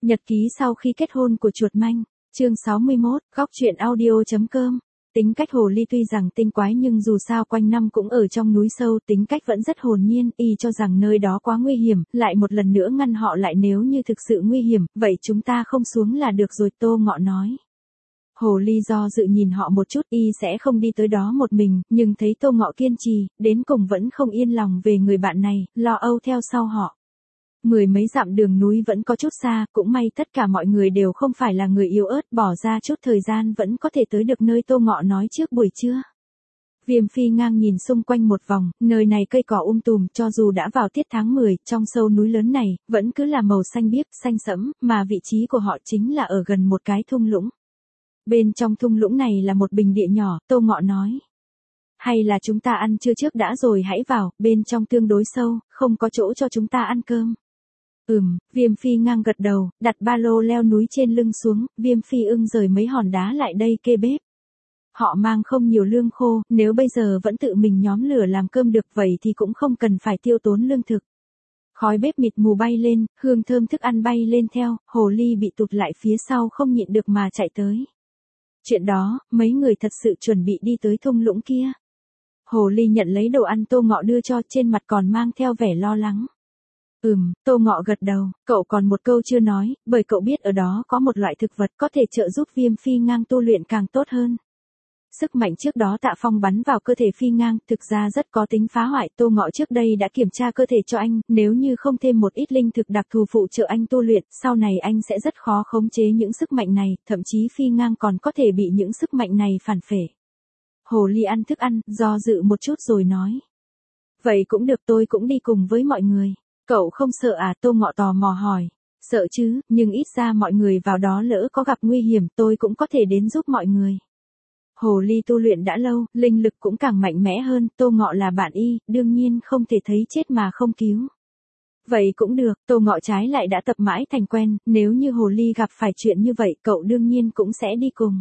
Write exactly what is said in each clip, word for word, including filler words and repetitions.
Nhật ký sau khi kết hôn của chuột manh, chương sáu mươi mốt, góc truyện audio.com. Tính cách hồ ly tuy rằng tinh quái nhưng dù sao quanh năm cũng ở trong núi sâu, tính cách vẫn rất hồn nhiên, y cho rằng nơi đó quá nguy hiểm, lại một lần nữa ngăn họ lại, nếu như thực sự nguy hiểm, vậy chúng ta không xuống là được rồi, Tô Ngọ nói. Hồ ly do dự nhìn họ một chút, y sẽ không đi tới đó một mình, nhưng thấy Tô Ngọ kiên trì, đến cùng vẫn không yên lòng về người bạn này, lo âu theo sau họ. Mười mấy dặm đường núi vẫn có chút xa, cũng may tất cả mọi người đều không phải là người yếu ớt, bỏ ra chút thời gian vẫn có thể tới được nơi Tô Ngọ nói trước buổi trưa. Viêm Phi ngang nhìn xung quanh một vòng, nơi này cây cỏ um tùm, cho dù đã vào tiết tháng mười, trong sâu núi lớn này, vẫn cứ là màu xanh biếc, xanh sẫm, mà vị trí của họ chính là ở gần một cái thung lũng. Bên trong thung lũng này là một bình địa nhỏ, Tô Ngọ nói. Hay là chúng ta ăn trưa trước đã rồi hãy vào, bên trong tương đối sâu, không có chỗ cho chúng ta ăn cơm. Ừm, Viêm Phi ngang gật đầu, đặt ba lô leo núi trên lưng xuống, Viêm Phi ưng rời mấy hòn đá lại đây kê bếp. Họ mang không nhiều lương khô, nếu bây giờ vẫn tự mình nhóm lửa làm cơm được vậy thì cũng không cần phải tiêu tốn lương thực. Khói bếp mịt mù bay lên, hương thơm thức ăn bay lên theo, hồ ly bị tụt lại phía sau không nhịn được mà chạy tới. Chuyện đó, mấy người thật sự chuẩn bị đi tới thung lũng kia. Hồ ly nhận lấy đồ ăn Tô Ngọ đưa cho, trên mặt còn mang theo vẻ lo lắng. Ừm, Tô Ngọ gật đầu, cậu còn một câu chưa nói, bởi cậu biết ở đó có một loại thực vật có thể trợ giúp Viêm Phi ngang tu luyện càng tốt hơn. Sức mạnh trước đó Tạ Phong bắn vào cơ thể Phi ngang, thực ra rất có tính phá hoại, Tô Ngọ trước đây đã kiểm tra cơ thể cho anh, nếu như không thêm một ít linh thực đặc thù phụ trợ anh tu luyện, sau này anh sẽ rất khó khống chế những sức mạnh này, thậm chí Phi ngang còn có thể bị những sức mạnh này phản phệ. Hồ ly ăn thức ăn, do dự một chút rồi nói. Vậy cũng được, tôi cũng đi cùng với mọi người. Cậu không sợ à? Tô Ngọ tò mò hỏi. Sợ chứ, nhưng ít ra mọi người vào đó lỡ có gặp nguy hiểm tôi cũng có thể đến giúp mọi người. Hồ ly tu luyện đã lâu, linh lực cũng càng mạnh mẽ hơn, Tô Ngọ là bạn y, đương nhiên không thể thấy chết mà không cứu. Vậy cũng được, Tô Ngọ trái lại đã tập mãi thành quen, nếu như hồ ly gặp phải chuyện như vậy cậu đương nhiên cũng sẽ đi cùng.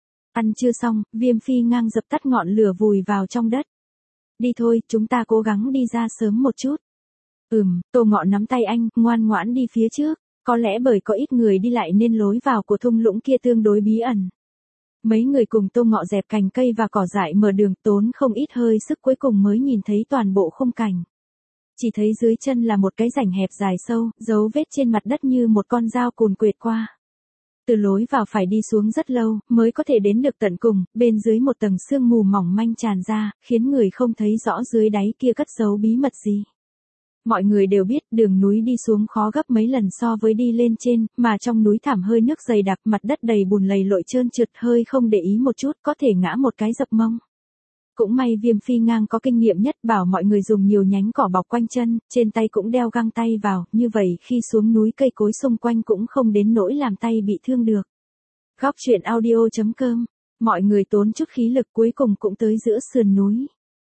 Ăn chưa xong, Viêm Phi ngang dập tắt ngọn lửa vùi vào trong đất. Đi thôi, chúng ta cố gắng đi ra sớm một chút. Ừm, Tô Ngọ nắm tay anh, ngoan ngoãn đi phía trước, có lẽ bởi có ít người đi lại nên lối vào của thung lũng kia tương đối bí ẩn. Mấy người cùng Tô Ngọ dẹp cành cây và cỏ dại mở đường, tốn không ít hơi sức cuối cùng mới nhìn thấy toàn bộ khung cảnh. Chỉ thấy dưới chân là một cái rãnh hẹp dài sâu, dấu vết trên mặt đất như một con dao cùn quệt qua. Từ lối vào phải đi xuống rất lâu, mới có thể đến được tận cùng, bên dưới một tầng sương mù mỏng manh tràn ra, khiến người không thấy rõ dưới đáy kia cất giấu bí mật gì. Mọi người đều biết đường núi đi xuống khó gấp mấy lần so với đi lên trên, mà trong núi thảm hơi nước dày đặc, mặt đất đầy bùn lầy lội trơn trượt, hơi không để ý một chút có thể ngã một cái dập mông. Cũng may Viêm Phi ngang có kinh nghiệm nhất, bảo mọi người dùng nhiều nhánh cỏ bọc quanh chân, trên tay cũng đeo găng tay vào, như vậy khi xuống núi cây cối xung quanh cũng không đến nỗi làm tay bị thương được. Góc truyện audio.com, mọi người tốn chút khí lực cuối cùng cũng tới giữa sườn núi.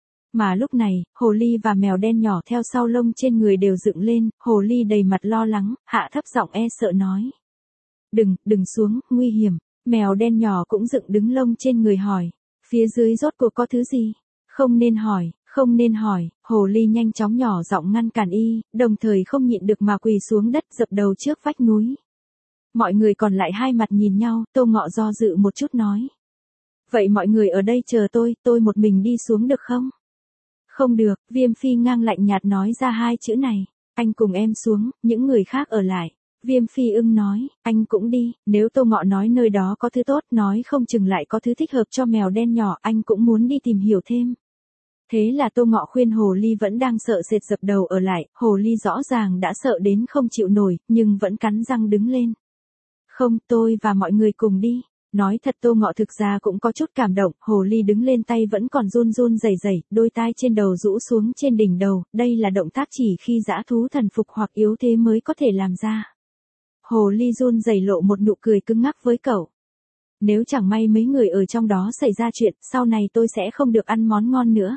Mà lúc này, hồ ly và mèo đen nhỏ theo sau lông trên người đều dựng lên, hồ ly đầy mặt lo lắng, hạ thấp giọng e sợ nói. Đừng, đừng xuống, nguy hiểm, mèo đen nhỏ cũng dựng đứng lông trên người hỏi. Phía dưới rốt cuộc có thứ gì? Không nên hỏi, không nên hỏi, hồ ly nhanh chóng nhỏ giọng ngăn cản y, đồng thời không nhịn được mà quỳ xuống đất dập đầu trước vách núi. Mọi người còn lại hai mặt nhìn nhau, Tô Ngọ do dự một chút nói. Vậy mọi người ở đây chờ tôi, tôi một mình đi xuống được không? Không được, Viêm Phi ngang lạnh nhạt nói ra hai chữ này, anh cùng em xuống, những người khác ở lại. Viêm Phi ưng nói, anh cũng đi, nếu Tô Ngọ nói nơi đó có thứ tốt, nói không chừng lại có thứ thích hợp cho mèo đen nhỏ, anh cũng muốn đi tìm hiểu thêm. Thế là Tô Ngọ khuyên hồ ly vẫn đang sợ sệt dập đầu ở lại, hồ ly rõ ràng đã sợ đến không chịu nổi, nhưng vẫn cắn răng đứng lên. Không, tôi và mọi người cùng đi. Nói thật Tô Ngọ thực ra cũng có chút cảm động, hồ ly đứng lên tay vẫn còn run run rẩy rẩy, đôi tai trên đầu rũ xuống trên đỉnh đầu, đây là động tác chỉ khi dã thú thần phục hoặc yếu thế mới có thể làm ra. Hồ ly run rẩy lộ một nụ cười cứng ngắc với cậu. Nếu chẳng may mấy người ở trong đó xảy ra chuyện, sau này tôi sẽ không được ăn món ngon nữa.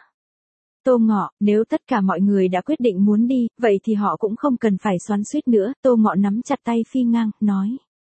Tô Ngọ, nếu tất cả mọi người đã quyết định muốn đi, vậy thì họ cũng không cần phải xoắn xuýt nữa, Tô Ngọ nắm chặt tay Phi ngang, nói.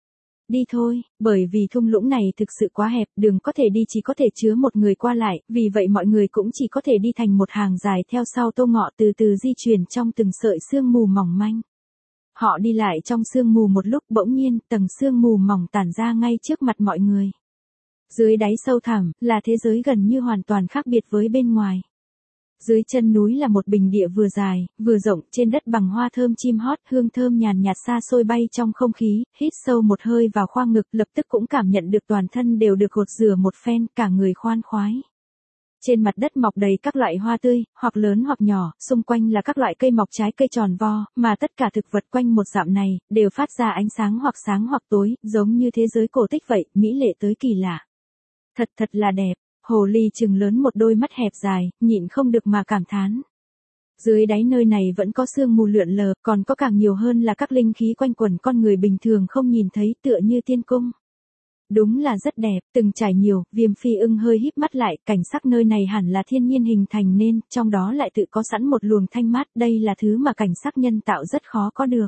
Đi thôi, bởi vì thung lũng này thực sự quá hẹp, đường có thể đi chỉ có thể chứa một người qua lại, vì vậy mọi người cũng chỉ có thể đi thành một hàng dài theo sau Tô Ngọ từ từ di chuyển trong từng sợi sương mù mỏng manh. họ đi lại trong sương mù một lúc, bỗng nhiên, tầng sương mù mỏng tản ra ngay trước mặt mọi người. Dưới đáy sâu thẳm, là thế giới gần như hoàn toàn khác biệt với bên ngoài. Dưới chân núi là một bình địa vừa dài, vừa rộng, trên đất bằng hoa thơm chim hót, hương thơm nhàn nhạt xa xôi bay trong không khí, hít sâu một hơi vào khoang ngực, lập tức cũng cảm nhận được toàn thân đều được gột rửa một phen, cả người khoan khoái. Trên mặt đất mọc đầy các loại hoa tươi, hoặc lớn hoặc nhỏ, xung quanh là các loại cây mọc trái cây tròn vo, mà tất cả thực vật quanh một dặm này, đều phát ra ánh sáng hoặc sáng hoặc tối, giống như thế giới cổ tích vậy, mỹ lệ tới kỳ lạ. Thật thật là đẹp. Hồ ly trừng lớn một đôi mắt hẹp dài, nhịn không được mà cảm thán. Dưới đáy nơi này vẫn có sương mù lượn lờ, còn có càng nhiều hơn là các linh khí quanh quẩn con người bình thường không nhìn thấy, tựa như tiên cung. Đúng là rất đẹp, từng trải nhiều, Viêm Phi Ưng hơi híp mắt lại, cảnh sắc nơi này hẳn là thiên nhiên hình thành nên, trong đó lại tự có sẵn một luồng thanh mát, đây là thứ mà cảnh sắc nhân tạo rất khó có được.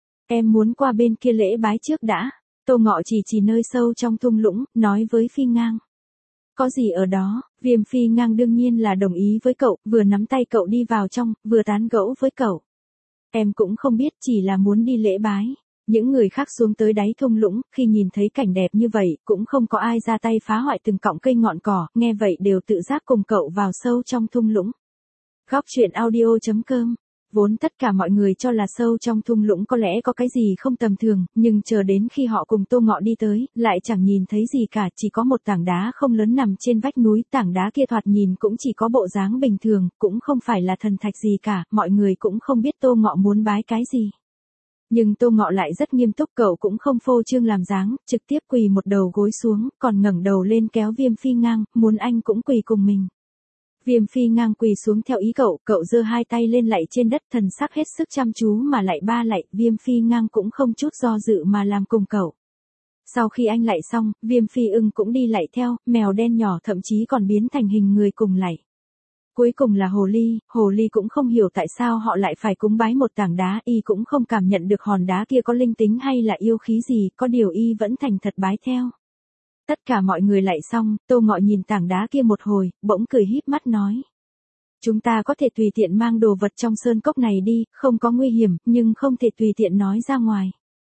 Em muốn qua bên kia lễ bái trước đã. Tô Ngọ chỉ chỉ nơi sâu trong thung lũng, nói với Phi Ngang. Có gì ở đó? Viêm Phi Ngang đương nhiên là đồng ý với cậu, vừa nắm tay cậu đi vào trong, vừa tán gẫu với cậu. Em cũng không biết, chỉ là muốn đi lễ bái. Những người khác xuống tới đáy thung lũng, khi nhìn thấy cảnh đẹp như vậy, cũng không có ai ra tay phá hoại từng cọng cây ngọn cỏ, nghe vậy đều tự giác cùng cậu vào sâu trong thung lũng. Góc truyện audio chấm com. Vốn tất cả mọi người cho là sâu trong thung lũng có lẽ có cái gì không tầm thường, nhưng chờ đến khi họ cùng Tô Ngọ đi tới, lại chẳng nhìn thấy gì cả, chỉ có một tảng đá không lớn nằm trên vách núi, tảng đá kia thoạt nhìn cũng chỉ có bộ dáng bình thường, cũng không phải là thần thạch gì cả, mọi người cũng không biết Tô Ngọ muốn bái cái gì. Nhưng Tô Ngọ lại rất nghiêm túc, cậu cũng không phô trương làm dáng, trực tiếp quỳ một đầu gối xuống, còn ngẩng đầu lên kéo Viêm Phi Ngang, muốn anh cũng quỳ cùng mình. Viêm Phi Ngang quỳ xuống theo ý cậu, cậu giơ hai tay lên lạy trên đất, thần sắc hết sức chăm chú mà lạy ba lạy, Viêm Phi Ngang cũng không chút do dự mà làm cùng cậu. Sau khi anh lạy xong, Viêm Phi Ưng cũng đi lạy theo, mèo đen nhỏ thậm chí còn biến thành hình người cùng lạy. Cuối cùng là hồ ly, hồ ly cũng không hiểu tại sao họ lại phải cúng bái một tảng đá, y cũng không cảm nhận được hòn đá kia có linh tính hay là yêu khí gì, có điều y vẫn thành thật bái theo. Tất cả mọi người lạy xong, Tô Ngọ nhìn tảng đá kia một hồi, bỗng cười híp mắt nói. Chúng ta có thể tùy tiện mang đồ vật trong sơn cốc này đi, không có nguy hiểm, nhưng không thể tùy tiện nói ra ngoài.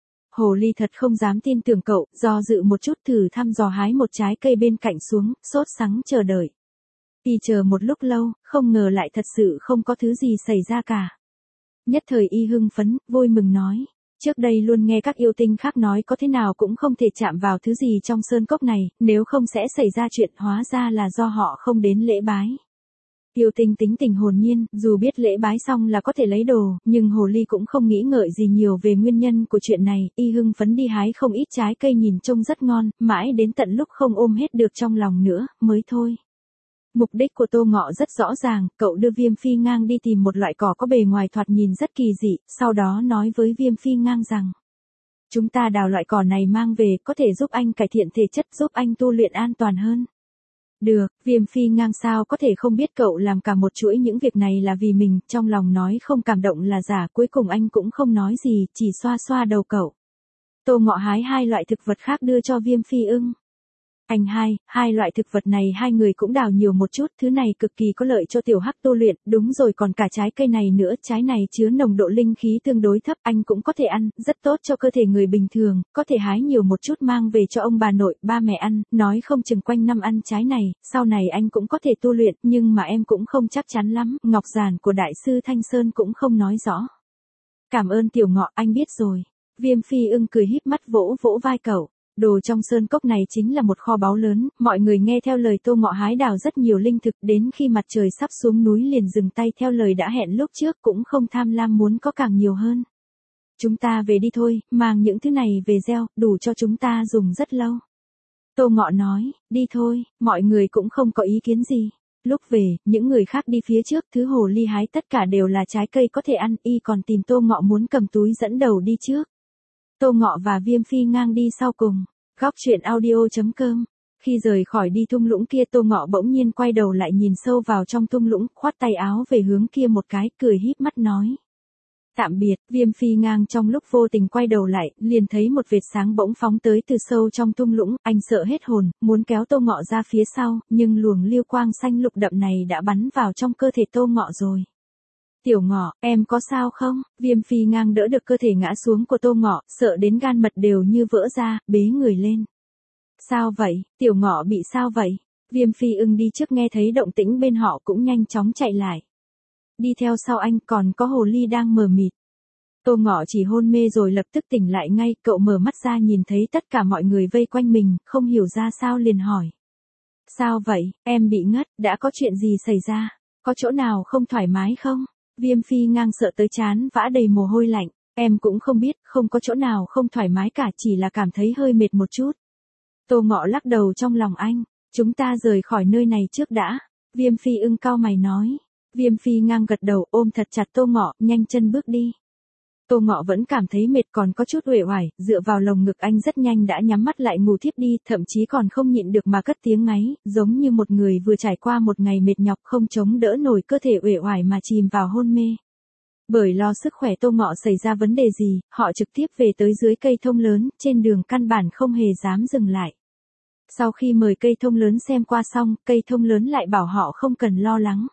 Hồ ly thật không dám tin tưởng cậu, do dự một chút thử thăm dò hái một trái cây bên cạnh xuống, sốt sắng chờ đợi. Y chờ một lúc lâu, không ngờ lại thật sự không có thứ gì xảy ra cả. Nhất thời y hưng phấn, vui mừng nói. Trước đây luôn nghe các yêu tinh khác nói có thế nào cũng không thể chạm vào thứ gì trong sơn cốc này, nếu không sẽ xảy ra chuyện, hóa ra là do họ không đến lễ bái. Yêu tinh tính tình hồn nhiên, dù biết lễ bái xong là có thể lấy đồ, nhưng hồ ly cũng không nghĩ ngợi gì nhiều về nguyên nhân của chuyện này, y hưng phấn đi hái không ít trái cây nhìn trông rất ngon, mãi đến tận lúc không ôm hết được trong lòng nữa, mới thôi. Mục đích của Tô Ngọ rất rõ ràng, cậu đưa Viêm Phi Ngang đi tìm một loại cỏ có bề ngoài thoạt nhìn rất kỳ dị, sau đó nói với Viêm Phi Ngang rằng. Chúng ta đào loại cỏ này mang về, có thể giúp anh cải thiện thể chất, giúp anh tu luyện an toàn hơn. Được, Viêm Phi Ngang sao có thể không biết cậu làm cả một chuỗi những việc này là vì mình, trong lòng nói không cảm động là giả, cuối cùng anh cũng không nói gì, chỉ xoa xoa đầu cậu. Tô Ngọ hái hai loại thực vật khác đưa cho Viêm Phi Ưng. Anh hai, hai loại thực vật này hai người cũng đào nhiều một chút, thứ này cực kỳ có lợi cho tiểu hắc tu luyện, đúng rồi còn cả trái cây này nữa, trái này chứa nồng độ linh khí tương đối thấp, anh cũng có thể ăn, rất tốt cho cơ thể người bình thường, có thể hái nhiều một chút mang về cho ông bà nội, ba mẹ ăn, nói không chừng quanh năm ăn trái này, sau này anh cũng có thể tu luyện, nhưng mà em cũng không chắc chắn lắm, ngọc giản của đại sư Thanh Sơn cũng không nói rõ. Cảm ơn Tiểu Ngọ, anh biết rồi. Viêm Phi Ưng cười híp mắt vỗ vỗ vai cậu. Đồ trong sơn cốc này chính là một kho báu lớn, mọi người nghe theo lời Tô Ngọ hái đào rất nhiều linh thực, đến khi mặt trời sắp xuống núi liền dừng tay theo lời đã hẹn lúc trước, cũng không tham lam muốn có càng nhiều hơn. Chúng ta về đi thôi, mang những thứ này về gieo, đủ cho chúng ta dùng rất lâu. Tô Ngọ nói, đi thôi, mọi người cũng không có ý kiến gì. Lúc về, những người khác đi phía trước, thứ hồ ly hái tất cả đều là trái cây có thể ăn, y còn tìm Tô Ngọ muốn cầm túi dẫn đầu đi trước. Tô Ngọ và Viêm Phi Ngang đi sau cùng. Góc truyện audio chấm com. Khi rời khỏi đi thung lũng kia, Tô Ngọ bỗng nhiên quay đầu lại nhìn sâu vào trong thung lũng, khoát tay áo về hướng kia một cái, cười híp mắt nói. Tạm biệt. Viêm Phi Ngang trong lúc vô tình quay đầu lại, liền thấy một vệt sáng bỗng phóng tới từ sâu trong thung lũng, anh sợ hết hồn, muốn kéo Tô Ngọ ra phía sau, nhưng luồng lưu quang xanh lục đậm này đã bắn vào trong cơ thể Tô Ngọ rồi. Tiểu Ngọ, em có sao không? Viêm Phi ngang đỡ được cơ thể ngã xuống của Tô Ngọ, sợ đến gan mật đều như vỡ ra, bế người lên. Sao vậy? Tiểu Ngọ bị sao vậy? Viêm Phi ưng đi trước nghe thấy động tĩnh bên họ cũng nhanh chóng chạy lại. Đi theo sau anh còn có hồ ly đang mờ mịt. Tô Ngọ chỉ hôn mê rồi lập tức tỉnh lại ngay, cậu mở mắt ra nhìn thấy tất cả mọi người vây quanh mình, không hiểu ra sao liền hỏi. Sao vậy, em bị ngất, đã có chuyện gì xảy ra? Có chỗ nào không thoải mái không? Viêm Phi ngang sợ tới chán vã đầy mồ hôi lạnh. Em cũng không biết, không có chỗ nào không thoải mái cả, chỉ là cảm thấy hơi mệt một chút. Tô Ngọ lắc đầu trong lòng anh. Chúng ta rời khỏi nơi này trước đã. Viêm Phi ưng cau mày nói. Viêm Phi ngang gật đầu ôm thật chặt Tô Ngọ, nhanh chân bước đi. Tô Ngọ vẫn cảm thấy mệt còn có chút uể oải, dựa vào lồng ngực anh rất nhanh đã nhắm mắt lại ngủ thiếp đi, thậm chí còn không nhịn được mà cất tiếng ngáy, giống như một người vừa trải qua một ngày mệt nhọc không chống đỡ nổi cơ thể uể oải mà chìm vào hôn mê. Bởi lo sức khỏe Tô Ngọ xảy ra vấn đề gì, họ trực tiếp về tới dưới cây thông lớn, trên đường căn bản không hề dám dừng lại. Sau khi mời cây thông lớn xem qua xong, cây thông lớn lại bảo họ không cần lo lắng.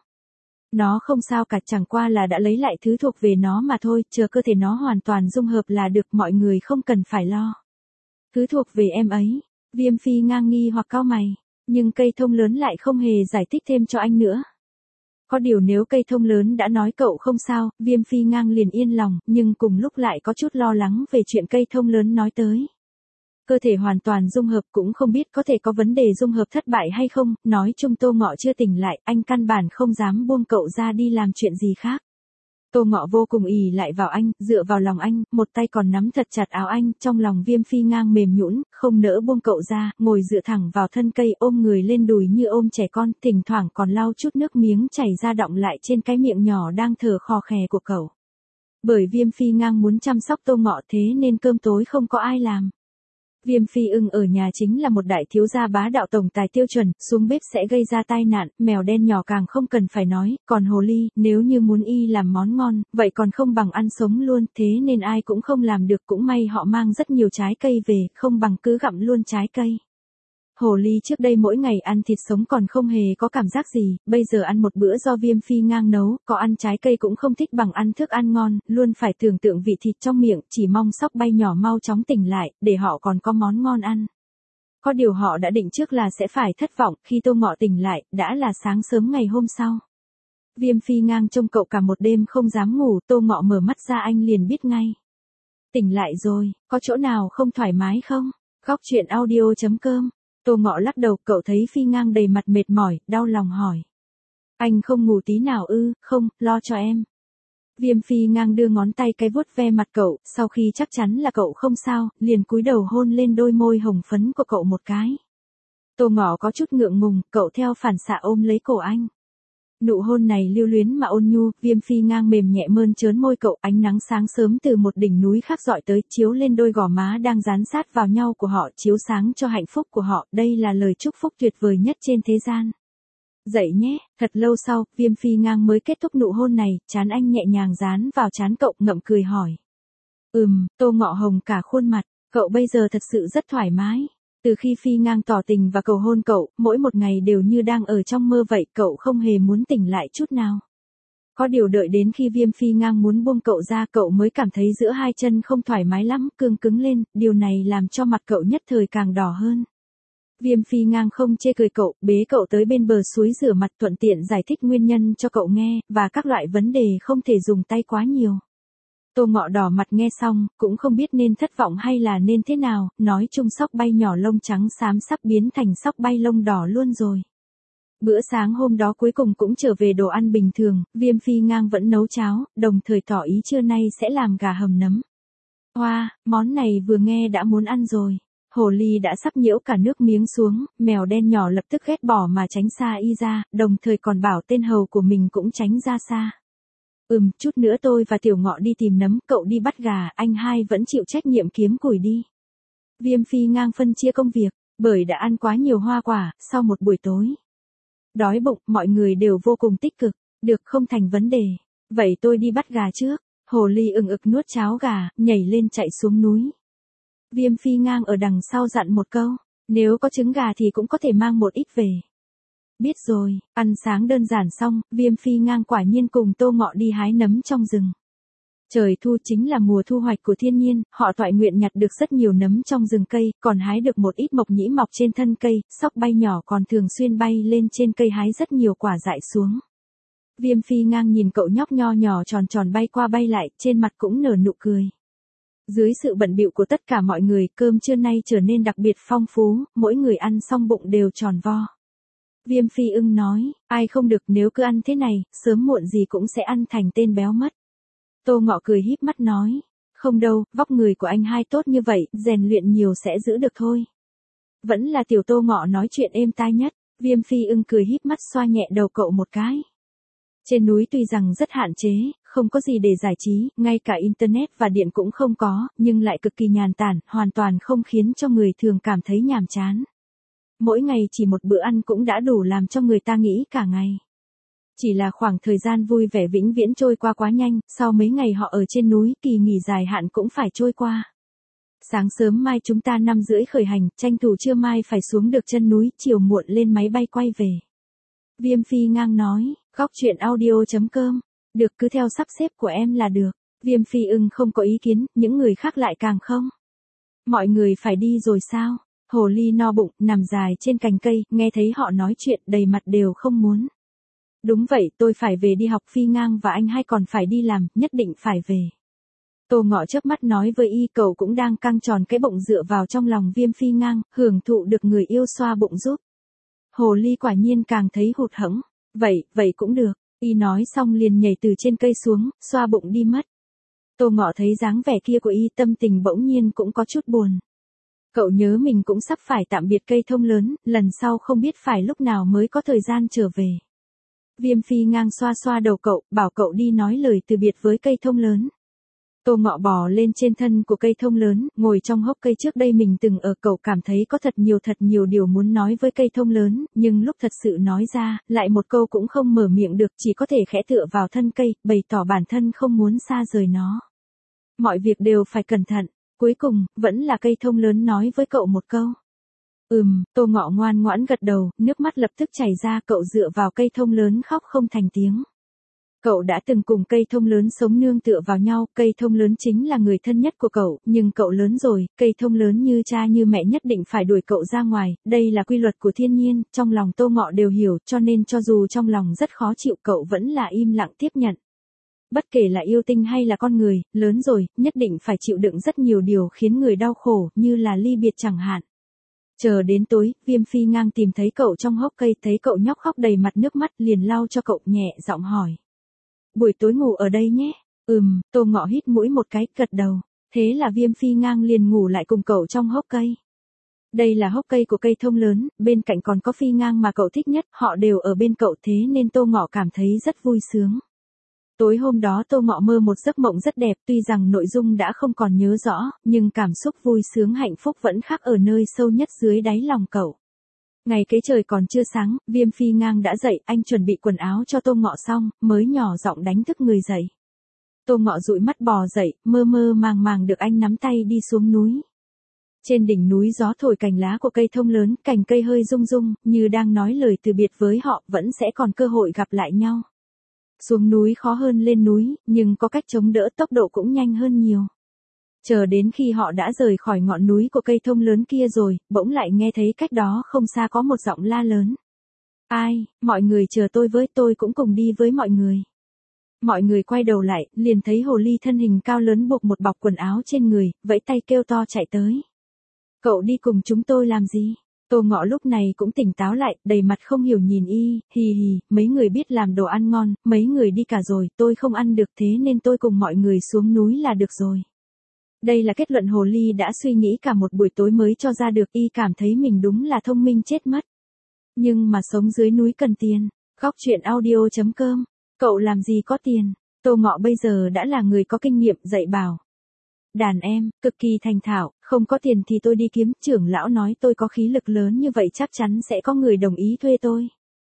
Nó không sao cả, chẳng qua là đã lấy lại thứ thuộc về nó mà thôi, chờ cơ thể nó hoàn toàn dung hợp là được, mọi người không cần phải lo. Thứ thuộc về em ấy. Viêm Phi ngang nghi hoặc cau mày, nhưng cây thông lớn lại không hề giải thích thêm cho anh nữa. Có điều nếu cây thông lớn đã nói cậu không sao, Viêm Phi ngang liền yên lòng, nhưng cùng lúc lại có chút lo lắng về chuyện cây thông lớn nói tới. Cơ thể hoàn toàn dung hợp cũng không biết có thể có vấn đề dung hợp thất bại hay không, nói chung Tô Ngọ chưa tỉnh lại, anh căn bản không dám buông cậu ra đi làm chuyện gì khác. Tô Ngọ vô cùng ỷ lại vào anh, dựa vào lòng anh, một tay còn nắm thật chặt áo anh, trong lòng Viêm Phi ngang mềm nhũn, không nỡ buông cậu ra, ngồi dựa thẳng vào thân cây ôm người lên đùi như ôm trẻ con, thỉnh thoảng còn lau chút nước miếng chảy ra đọng lại trên cái miệng nhỏ đang thở khò khè của cậu. Bởi Viêm Phi ngang muốn chăm sóc Tô Ngọ thế nên cơm tối không có ai làm. Viêm Phi ưng ở nhà chính là một đại thiếu gia bá đạo tổng tài tiêu chuẩn, xuống bếp sẽ gây ra tai nạn, mèo đen nhỏ càng không cần phải nói, còn hồ ly, nếu như muốn y làm món ngon, vậy còn không bằng ăn sống luôn, thế nên ai cũng không làm được, cũng may họ mang rất nhiều trái cây về, không bằng cứ gặm luôn trái cây. Hồ ly trước đây mỗi ngày ăn thịt sống còn không hề có cảm giác gì, bây giờ ăn một bữa do Viêm Phi ngang nấu, có ăn trái cây cũng không thích bằng ăn thức ăn ngon, luôn phải tưởng tượng vị thịt trong miệng, chỉ mong Sóc Bay nhỏ mau chóng tỉnh lại, để họ còn có món ngon ăn. Có điều họ đã định trước là sẽ phải thất vọng, khi Tô Ngọ tỉnh lại, đã là sáng sớm ngày hôm sau. Viêm Phi ngang trông cậu cả một đêm không dám ngủ, Tô Ngọ mở mắt ra anh liền biết ngay. Tỉnh lại rồi, có chỗ nào không thoải mái không? Góc truyện audio chấm com. Tô Ngọ lắc đầu, cậu thấy Phi ngang đầy mặt mệt mỏi, đau lòng hỏi. Anh không ngủ tí nào ư? Không, lo cho em. Viêm Phi ngang đưa ngón tay cái vuốt ve mặt cậu, sau khi chắc chắn là cậu không sao, liền cúi đầu hôn lên đôi môi hồng phấn của cậu một cái. Tô Ngọ có chút ngượng ngùng, cậu theo phản xạ ôm lấy cổ anh. Nụ hôn này lưu luyến mà ôn nhu, Viêm Phi ngang mềm nhẹ mơn trớn môi cậu, ánh nắng sáng sớm từ một đỉnh núi khác rọi tới, chiếu lên đôi gò má đang dán sát vào nhau của họ, chiếu sáng cho hạnh phúc của họ, đây là lời chúc phúc tuyệt vời nhất trên thế gian. Dậy nhé, thật lâu sau, Viêm Phi ngang mới kết thúc nụ hôn này, trán anh nhẹ nhàng dán vào trán cậu, ngậm cười hỏi. Ừm, Tô Ngọ hồng cả khuôn mặt, cậu bây giờ thật sự rất thoải mái. Từ khi Phi ngang tỏ tình và cầu hôn cậu, mỗi một ngày đều như đang ở trong mơ vậy, cậu không hề muốn tỉnh lại chút nào. Có điều đợi đến khi Viêm Phi ngang muốn buông cậu ra, cậu mới cảm thấy giữa hai chân không thoải mái lắm, cương cứng lên, điều này làm cho mặt cậu nhất thời càng đỏ hơn. Viêm Phi ngang không chê cười cậu, bế cậu tới bên bờ suối rửa mặt, thuận tiện giải thích nguyên nhân cho cậu nghe, và các loại vấn đề không thể dùng tay quá nhiều. Tô Ngọ đỏ mặt nghe xong, cũng không biết nên thất vọng hay là nên thế nào, nói chung Sóc Bay nhỏ lông trắng xám sắp biến thành Sóc Bay lông đỏ luôn rồi. Bữa sáng hôm đó cuối cùng cũng trở về đồ ăn bình thường, Viêm Phi ngang vẫn nấu cháo, đồng thời tỏ ý trưa nay sẽ làm gà hầm nấm. Hoa, wow, món này vừa nghe đã muốn ăn rồi. Hồ ly đã sắp nhiễu cả nước miếng xuống, mèo đen nhỏ lập tức ghét bỏ mà tránh xa y ra, đồng thời còn bảo tên hầu của mình cũng tránh ra xa. Ừm, chút nữa tôi và Tiểu Ngọ đi tìm nấm, cậu đi bắt gà, anh hai vẫn chịu trách nhiệm kiếm củi đi. Viêm Phi ngang phân chia công việc, bởi đã ăn quá nhiều hoa quả, sau một buổi tối. Đói bụng, mọi người đều vô cùng tích cực, được không thành vấn đề. Vậy tôi đi bắt gà trước. Hồ ly ừng ực nuốt cháo gà, nhảy lên chạy xuống núi. Viêm Phi ngang ở đằng sau dặn một câu, nếu có trứng gà thì cũng có thể mang một ít về. Biết rồi, ăn sáng đơn giản xong, Viêm Phi ngang quả nhiên cùng Tô Ngọ đi hái nấm trong rừng. Trời thu chính là mùa thu hoạch của thiên nhiên, họ toại nguyện nhặt được rất nhiều nấm trong rừng cây, còn hái được một ít mộc nhĩ mọc trên thân cây, sóc bay nhỏ còn thường xuyên bay lên trên cây hái rất nhiều quả dại xuống. Viêm Phi ngang nhìn cậu nhóc nho nhỏ tròn tròn bay qua bay lại, trên mặt cũng nở nụ cười. Dưới sự bận bịu của tất cả mọi người, cơm trưa nay trở nên đặc biệt phong phú, mỗi người ăn xong bụng đều tròn vo. Viêm Phi ưng nói, ai không được, nếu cứ ăn thế này, sớm muộn gì cũng sẽ ăn thành tên béo mất. Tô Ngọ cười híp mắt nói, không đâu, vóc người của anh hai tốt như vậy, rèn luyện nhiều sẽ giữ được thôi. Vẫn là tiểu Tô Ngọ nói chuyện êm tai nhất, Viêm Phi ưng cười híp mắt xoa nhẹ đầu cậu một cái. Trên núi tuy rằng rất hạn chế, không có gì để giải trí, ngay cả internet và điện cũng không có, nhưng lại cực kỳ nhàn tản, hoàn toàn không khiến cho người thường cảm thấy nhàm chán. Mỗi ngày chỉ một bữa ăn cũng đã đủ làm cho người ta nghĩ cả ngày. Chỉ là khoảng thời gian vui vẻ vĩnh viễn trôi qua quá nhanh, sau mấy ngày họ ở trên núi, kỳ nghỉ dài hạn cũng phải trôi qua. Sáng sớm mai chúng ta năm rưỡi khởi hành, tranh thủ trưa mai phải xuống được chân núi, chiều muộn lên máy bay quay về. Viêm Phi ngang nói, góc chuyện audio chấm com, được cứ theo sắp xếp của em là được. Viêm Phi ưng không có ý kiến, những người khác lại càng không. Mọi người phải đi rồi sao? Hồ ly no bụng, nằm dài trên cành cây, nghe thấy họ nói chuyện, đầy mặt đều không muốn. Đúng vậy, tôi phải về đi học. Phi ngang và anh hai còn phải đi làm, nhất định phải về. Tô Ngọ chớp mắt nói với y, cậu cũng đang căng tròn cái bụng dựa vào trong lòng Viêm Phi ngang, hưởng thụ được người yêu xoa bụng giúp. Hồ ly quả nhiên càng thấy hụt hẫng. Vậy, vậy cũng được. Y nói xong liền nhảy từ trên cây xuống, xoa bụng đi mất. Tô Ngọ thấy dáng vẻ kia của y, tâm tình bỗng nhiên cũng có chút buồn. Cậu nhớ mình cũng sắp phải tạm biệt cây thông lớn, lần sau không biết phải lúc nào mới có thời gian trở về. Viêm Phi ngang xoa xoa đầu cậu, bảo cậu đi nói lời từ biệt với cây thông lớn. Tô Ngọ bò lên trên thân của cây thông lớn, ngồi trong hốc cây trước đây mình từng ở, cậu cảm thấy có thật nhiều thật nhiều điều muốn nói với cây thông lớn, nhưng lúc thật sự nói ra, lại một câu cũng không mở miệng được, chỉ có thể khẽ tựa vào thân cây, bày tỏ bản thân không muốn xa rời nó. Mọi việc đều phải cẩn thận, cuối cùng, vẫn là cây thông lớn nói với cậu một câu. Ừm, Tô Ngọ ngoan ngoãn gật đầu, nước mắt lập tức chảy ra, cậu dựa vào cây thông lớn khóc không thành tiếng. Cậu đã từng cùng cây thông lớn sống nương tựa vào nhau, cây thông lớn chính là người thân nhất của cậu, nhưng cậu lớn rồi, cây thông lớn như cha như mẹ nhất định phải đuổi cậu ra ngoài, đây là quy luật của thiên nhiên, trong lòng Tô Ngọ đều hiểu, cho nên cho dù trong lòng rất khó chịu cậu vẫn là im lặng tiếp nhận. Bất kể là yêu tinh hay là con người, lớn rồi, nhất định phải chịu đựng rất nhiều điều khiến người đau khổ, như là ly biệt chẳng hạn. Chờ đến tối, Viêm Phi ngang tìm thấy cậu trong hốc cây, thấy cậu nhóc khóc đầy mặt nước mắt, liền lau cho cậu, nhẹ giọng hỏi. Buổi tối ngủ ở đây nhé. Ừm, Tô Ngọ hít mũi một cái, gật đầu. Thế là Viêm Phi ngang liền ngủ lại cùng cậu trong hốc cây. Đây là hốc cây của cây thông lớn, bên cạnh còn có Phi ngang mà cậu thích nhất, họ đều ở bên cậu, thế nên Tô Ngọ cảm thấy rất vui sướng. Tối hôm đó Tô Ngọ mơ một giấc mộng rất đẹp, tuy rằng nội dung đã không còn nhớ rõ, nhưng cảm xúc vui sướng hạnh phúc vẫn khắc ở nơi sâu nhất dưới đáy lòng cậu. Ngày kế trời còn chưa sáng, Viêm Phi ngang đã dậy, anh chuẩn bị quần áo cho Tô Ngọ xong, mới nhỏ giọng đánh thức người dậy. Tô Ngọ dụi mắt bò dậy, mơ mơ màng màng được anh nắm tay đi xuống núi. Trên đỉnh núi gió thổi cành lá của cây thông lớn, cành cây hơi rung rung, như đang nói lời từ biệt với họ, vẫn sẽ còn cơ hội gặp lại nhau. Xuống núi khó hơn lên núi, nhưng có cách chống đỡ, tốc độ cũng nhanh hơn nhiều. Chờ đến khi họ đã rời khỏi ngọn núi của cây thông lớn kia rồi, bỗng lại nghe thấy cách đó không xa có một giọng la lớn. Ai, mọi người chờ tôi với, tôi cũng cùng đi với mọi người. Mọi người quay đầu lại, liền thấy hồ ly thân hình cao lớn buộc một bọc quần áo trên người, vẫy tay kêu to chạy tới. Cậu đi cùng chúng tôi làm gì? Tô Ngọ lúc này cũng tỉnh táo lại, đầy mặt không hiểu nhìn y, hì hì, mấy người biết làm đồ ăn ngon, mấy người đi cả rồi, tôi không ăn được thế nên tôi cùng mọi người xuống núi là được rồi. Đây là kết luận hồ ly đã suy nghĩ cả một buổi tối mới cho ra được, y cảm thấy mình đúng là thông minh chết mất. Nhưng mà sống dưới núi cần tiền. Góc chuyện audio chấm com, cậu làm gì có tiền? Tô Ngọ bây giờ đã là người có kinh nghiệm, dạy bảo. Đàn em, cực kỳ thành thạo, không có tiền thì tôi đi kiếm, trưởng lão nói tôi có khí lực lớn như vậy chắc chắn sẽ có người đồng ý thuê tôi.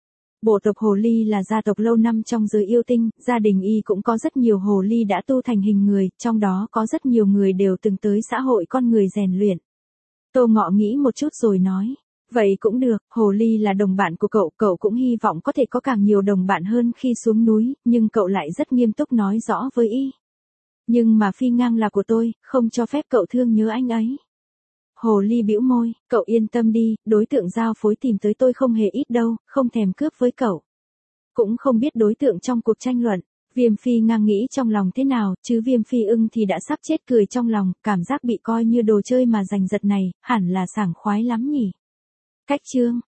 Bộ tộc hồ ly là gia tộc lâu năm trong giới yêu tinh, gia đình y cũng có rất nhiều hồ ly đã tu thành hình người, trong đó có rất nhiều người đều từng tới xã hội con người rèn luyện. Tô Ngọ nghĩ một chút rồi nói, Vậy cũng được, hồ ly là đồng bạn của cậu, cậu cũng hy vọng có thể có càng nhiều đồng bạn hơn khi xuống núi, nhưng cậu lại rất nghiêm túc nói rõ với y. Nhưng mà Phi Ngang là của tôi, không cho phép cậu thương nhớ anh ấy. Hồ ly bĩu môi, cậu yên tâm đi, đối tượng giao phối tìm tới tôi không hề ít đâu, không thèm cướp với cậu. Cũng không biết đối tượng trong cuộc tranh luận. Viêm Phi Ngang nghĩ trong lòng thế nào, chứ Viêm Phi Ưng thì đã sắp chết cười trong lòng, cảm giác bị coi như đồ chơi mà giành giật này, hẳn là sảng khoái lắm nhỉ. Cách chương